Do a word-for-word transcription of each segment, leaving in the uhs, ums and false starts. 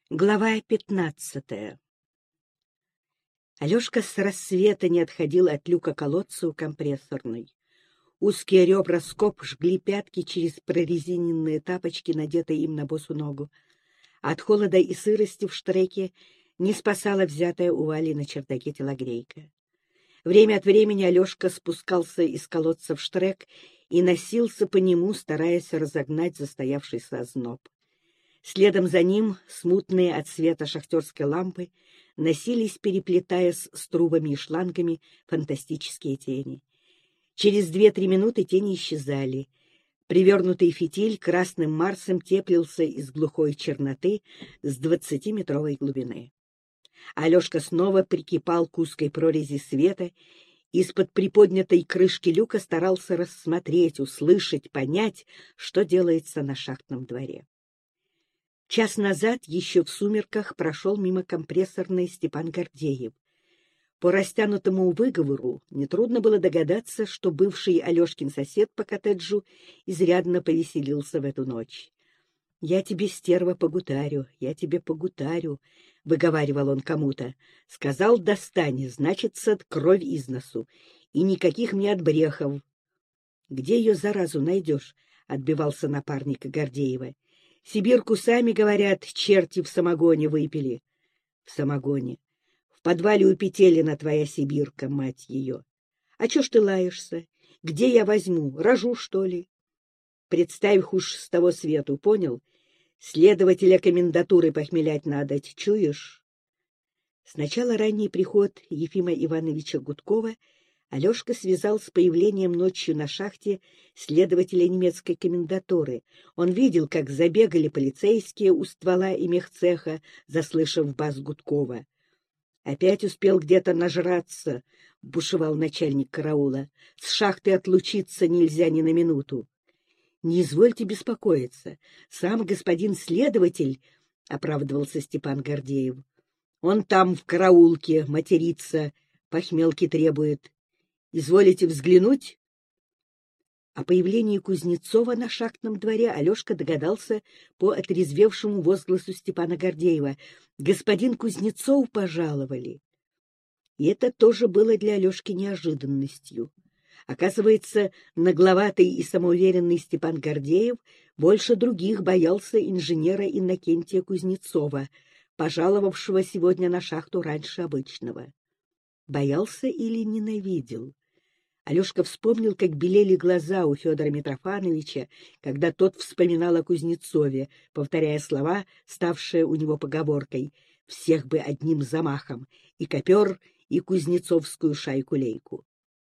Глава пятнадцатая. Алешка с рассвета не отходил от люка колодца у компрессорной. Узкие ребра скоб жгли пятки через прорезиненные тапочки, надетые им на босу ногу. От холода и сырости в штреке не спасала взятая у Вали на чердаке телогрейка. Время от времени Алешка спускался из колодца в штрек и носился по нему, стараясь разогнать застоявшийся озноб. Следом за ним смутные от света шахтерской лампы носились, переплетаясь с трубами и шлангами, фантастические тени. Через две-три минуты тени исчезали. Привернутый фитиль красным Марсом теплился из глухой черноты с двадцатиметровой глубины. Алешка снова прикипал к узкой прорези света, из-под приподнятой крышки люка старался рассмотреть, услышать, понять, что делается на шахтном дворе. Час назад, еще в сумерках, прошел мимо компрессорной Степан Гордеев. По растянутому выговору нетрудно было догадаться, что бывший Алешкин сосед по коттеджу изрядно повеселился в эту ночь. — Я тебе, стерва, погутарю, я тебе погутарю, — выговаривал он кому-то. — Сказал, достань, значится, кровь из носу, и никаких мне отбрехов. — Где ее заразу найдешь? — отбивался напарник Гордеева. — Сибирку, сами говорят, черти в самогоне выпили. — В самогоне. В подвале у Петелина твоя сибирка, мать ее. А чё ж ты лаешься? Где я возьму? Рожу, что ли? Представь уж с того свету, понял? Следователя комендатуры похмелять надо, чуешь? Сначала ранний приход Ефима Ивановича Гудкова Алешка связал с появлением ночью на шахте следователя немецкой комендатуры. Он видел, как забегали полицейские у ствола и мехцеха, заслышав бас Гудкова. «Опять успел где-то нажраться», — бушевал начальник караула. «С шахты отлучиться нельзя ни на минуту». «Не извольте беспокоиться. Сам господин следователь», — оправдывался Степан Гордеев. «Он там в караулке матерится, похмелки требует. Изволите взглянуть?» О появлении Кузнецова на шахтном дворе Алешка догадался по отрезвевшему возгласу Степана Гордеева. «Господин Кузнецов пожаловали!» И это тоже было для Алешки неожиданностью. Оказывается, нагловатый и самоуверенный Степан Гордеев больше других боялся инженера Иннокентия Кузнецова, пожаловавшего сегодня на шахту раньше обычного. Боялся или ненавидел? Алешка вспомнил, как белели глаза у Федора Митрофановича, когда тот вспоминал о Кузнецове, повторяя слова, ставшие у него поговоркой: «Всех бы одним замахом, и копер, и кузнецовскую шайку-лейку».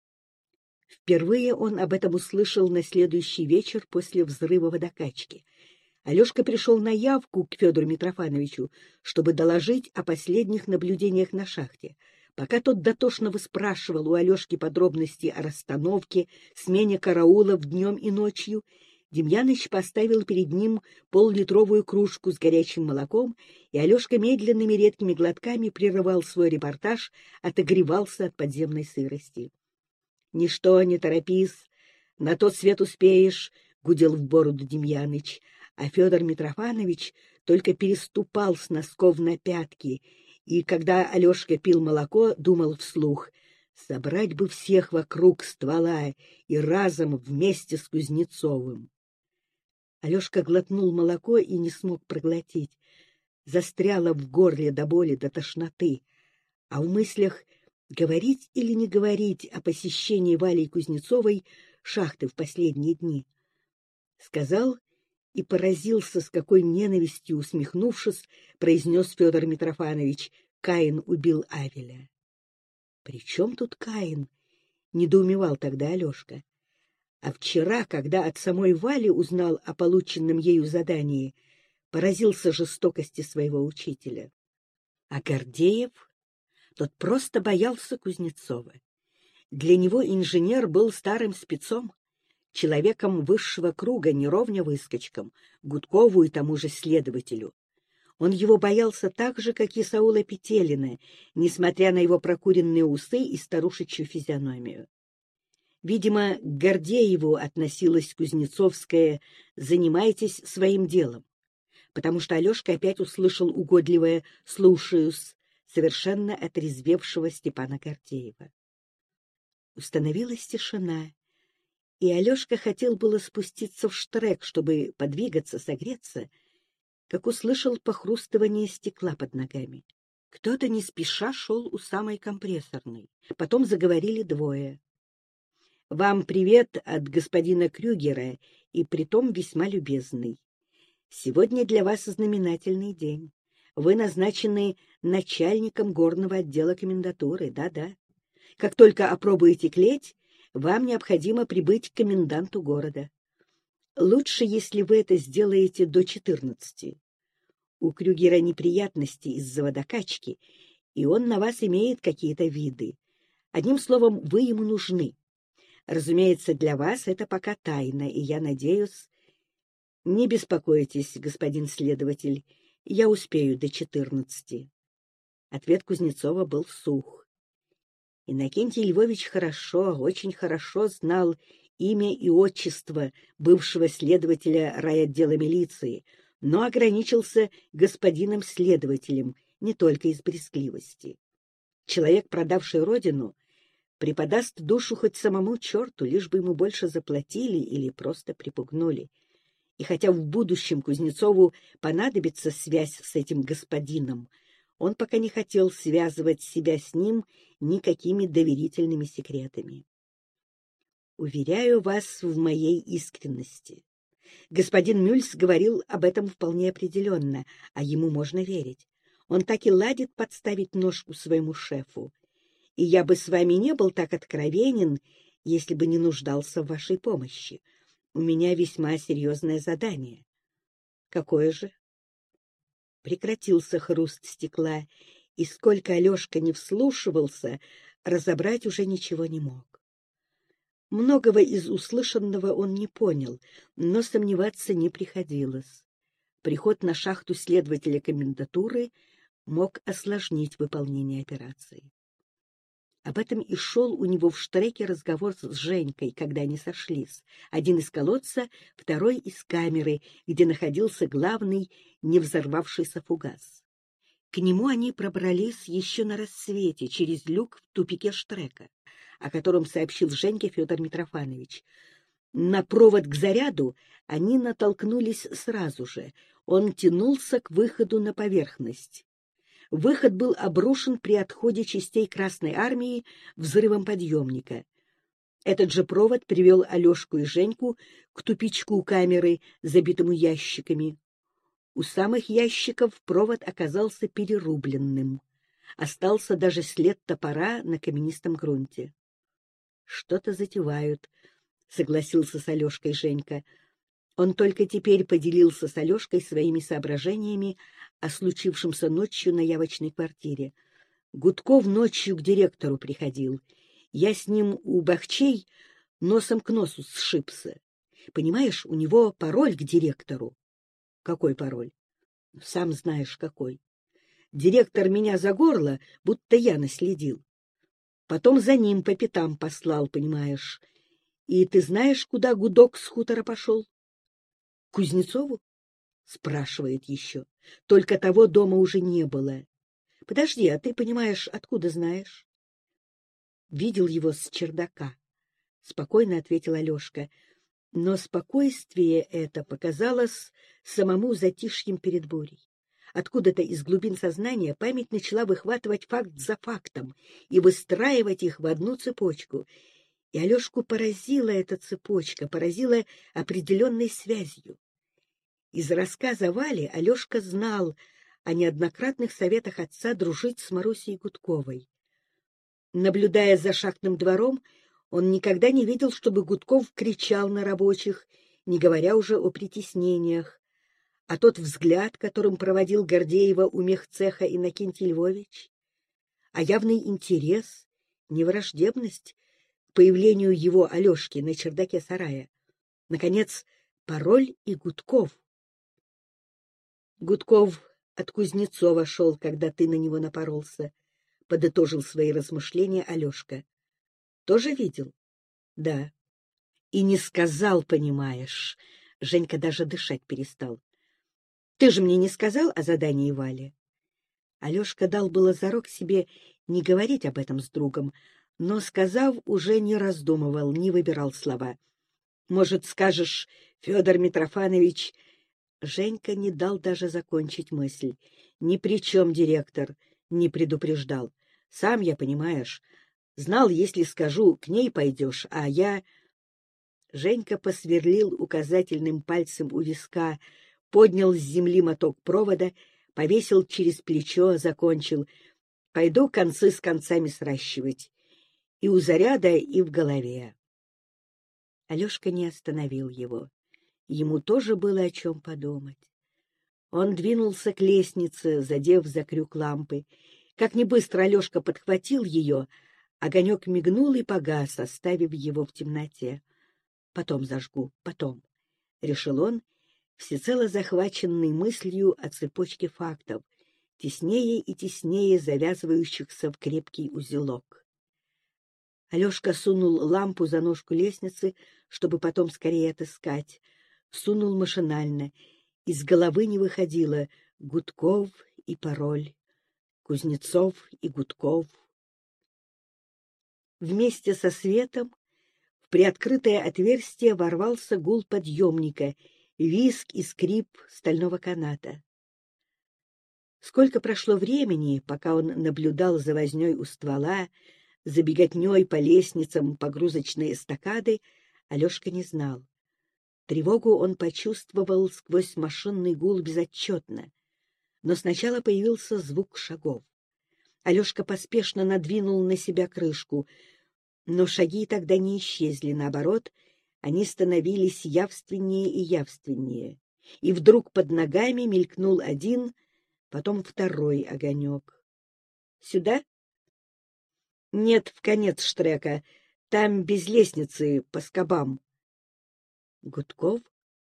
Впервые он об этом услышал на следующий вечер после взрыва водокачки. Алешка пришел на явку к Федору Митрофановичу, чтобы доложить о последних наблюдениях на шахте. Пока тот дотошно выспрашивал у Алешки подробности о расстановке, смене караулов днем и ночью, Демьяныч поставил перед ним поллитровую кружку с горячим молоком, и Алешка медленными редкими глотками прерывал свой репортаж, отогревался от подземной сырости. — Ничто, не торопись, на тот свет успеешь, — гудел в бороду Демьяныч, а Федор Митрофанович только переступал с носков на пятки, и, когда Алешка пил молоко, думал вслух: собрать бы всех вокруг ствола и разом вместе с Кузнецовым. Алешка глотнул молоко и не смог проглотить. Застряло в горле до боли, до тошноты. А в мыслях говорить или не говорить о посещении Валей Кузнецовой шахты в последние дни. Сказал и поразился, с какой ненавистью, усмехнувшись, произнес Федор Митрофанович: Каин убил Авеля. — При чем тут Каин? — недоумевал тогда Алешка. А вчера, когда от самой Вали узнал о полученном ею задании, поразился жестокости своего учителя. А Гордеев? Тот просто боялся Кузнецова. Для него инженер был старым спецом, человеком высшего круга, не ровня выскочкам, Гудкову и тому же следователю. Он его боялся так же, как и Саула Петелина, несмотря на его прокуренные усы и старушечью физиономию. Видимо, к Гордееву относилась кузнецовская «занимайтесь своим делом». потому что Алешка опять услышал угодливое «слушаюсь» совершенно отрезвевшего Степана Гордеева. Установилась тишина, и Алешка хотел было спуститься в штрек, чтобы подвигаться, согреться, как услышал похрустывание стекла под ногами. Кто-то не спеша шел у самой компрессорной. Потом заговорили двое. — Вам привет от господина Крюгера, и притом весьма любезный. Сегодня для вас знаменательный день. Вы назначены начальником горного отдела комендатуры, да-да. Как только опробуете клеть, вам необходимо прибыть к коменданту города. Лучше, если вы это сделаете до четырнадцати. У Крюгера неприятности из-за водокачки, и он на вас имеет какие-то виды. Одним словом, вы ему нужны. Разумеется, для вас это пока тайна, и я надеюсь... Не беспокойтесь, господин следователь, я успею до четырнадцати. Ответ Кузнецова был сух. Иннокентий Львович хорошо, очень хорошо знал имя и отчество бывшего следователя райотдела милиции, но ограничился господином следователем не только из брезгливости. Человек, продавший родину, преподаст душу хоть самому черту, лишь бы ему больше заплатили или просто припугнули. И хотя в будущем Кузнецову понадобится связь с этим господином, он пока не хотел связывать себя с ним никакими доверительными секретами. Уверяю вас в моей искренности. Господин Мюльс говорил об этом вполне определенно, а ему можно верить. Он так и ладит подставить ножку своему шефу. И я бы с вами не был так откровенен, если бы не нуждался в вашей помощи. У меня весьма серьезное задание. Какое же? Прекратился хруст стекла, и сколько Алешка не вслушивался, разобрать уже ничего не мог. Многого из услышанного он не понял, но сомневаться не приходилось. Приход на шахту следователя комендатуры мог осложнить выполнение операции. Об этом и шел у него в штреке разговор с Женькой, когда они сошлись. Один из колодца, второй из камеры, где находился главный не взорвавшийся фугас. К нему они пробрались еще на рассвете через люк в тупике штрека, о котором сообщил Женьке Федор Митрофанович. На провод к заряду они натолкнулись сразу же. Он тянулся к выходу на поверхность. Выход был обрушен при отходе частей Красной Армии взрывом подъемника. Этот же провод привел Алешку и Женьку к тупичку камеры, забитому ящиками. У самых ящиков провод оказался перерубленным. Остался даже след топора на каменистом грунте. — Что-то затевают, — согласился с Алешкой Женька. Он только теперь поделился с Алешкой своими соображениями о случившемся ночью на явочной квартире. Гудков ночью к директору приходил. Я с ним у Бахчей носом к носу сшибся. Понимаешь, у него пароль к директору. Какой пароль? Сам знаешь, какой. Директор меня за горло, будто я наследил. Потом за ним по пятам послал, понимаешь. И ты знаешь, куда гудок с хутора пошел? Кузнецову? Спрашивает еще. Только того дома уже не было. Подожди, а ты, понимаешь, откуда знаешь? Видел его с чердака. Спокойно ответил Алешка. Но спокойствие это показалось самому затишьем перед бурей. Откуда-то из глубин сознания память начала выхватывать факт за фактом и выстраивать их в одну цепочку. И Алешку поразила эта цепочка, поразила определенной связью. Из рассказа Вали Алешка знал о неоднократных советах отца дружить с Марусей Гудковой. Наблюдая за шахтным двором, он никогда не видел, чтобы Гудков кричал на рабочих, не говоря уже о притеснениях. А тот взгляд, которым проводил Гордеева у мехцеха Иннокентий Львович, а явный интерес, не враждебность к появлению его Алешки на чердаке сарая. Наконец, пароль и Гудков. Гудков от Кузнецова шел, когда ты на него напоролся, — подытожил свои размышления Алешка. — Тоже видел? — Да. — И не сказал, понимаешь. Женька даже дышать перестал. Ты же мне не сказал о задании Вали? Алешка дал было зарок себе не говорить об этом с другом, но, сказав, уже не раздумывал, не выбирал слова. Может, скажешь, Федор Митрофанович... Женька не дал даже закончить мысль. Ни при чем директор, не предупреждал. Сам я, понимаешь, знал, если скажу, к ней пойдешь, а я... Женька посверлил указательным пальцем у виска, поднял с земли моток провода, повесил через плечо, закончил. Пойду концы с концами сращивать. И у заряда, и в голове. Алешка не остановил его. Ему тоже было о чем подумать. Он двинулся к лестнице, задев за крюк лампы. Как ни быстро Алешка подхватил ее, огонек мигнул и погас, оставив его в темноте. «Потом зажгу, потом», — решил он, всецело захваченный мыслью о цепочке фактов, теснее и теснее завязывающихся в крепкий узелок. Алешка сунул лампу за ножку лестницы, чтобы потом скорее отыскать. Сунул машинально. Из головы не выходило Гудков и пароль, Кузнецов и Гудков. Вместе со светом в приоткрытое отверстие ворвался гул подъемника, визг и скрип стального каната. Сколько прошло времени, пока он наблюдал за вознёй у ствола, за беготней по лестницам погрузочной эстакады, Алешка не знал. Тревогу он почувствовал сквозь машинный гул безотчетно. Но сначала появился звук шагов. Алешка поспешно надвинул на себя крышку, но шаги тогда не исчезли, наоборот, они становились явственнее и явственнее. И вдруг под ногами мелькнул один, потом второй огонек. «Сюда?» «Нет, в конец штрека. Там без лестницы, по скобам». Гудков?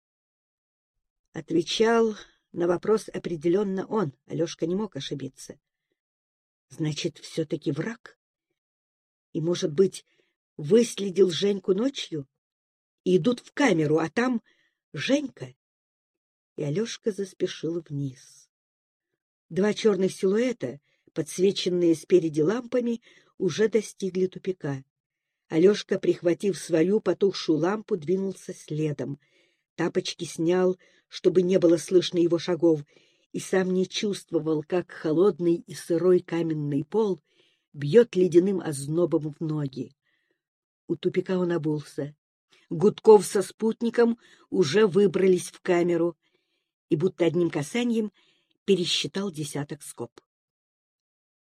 Отвечал на вопрос определенно он. Алешка не мог ошибиться. Значит, все-таки враг? И, может быть, выследил Женьку ночью? И идут в камеру, а там Женька? И Алешка заспешил вниз. Два черных силуэта, подсвеченные спереди лампами, уже достигли тупика. Алешка, прихватив свою потухшую лампу, двинулся следом. Тапочки снял, чтобы не было слышно его шагов, и сам не чувствовал, как холодный и сырой каменный пол бьет ледяным ознобом в ноги. У тупика он обулся. Гудков со спутником уже выбрались в камеру и будто одним касанием пересчитал десяток скоб.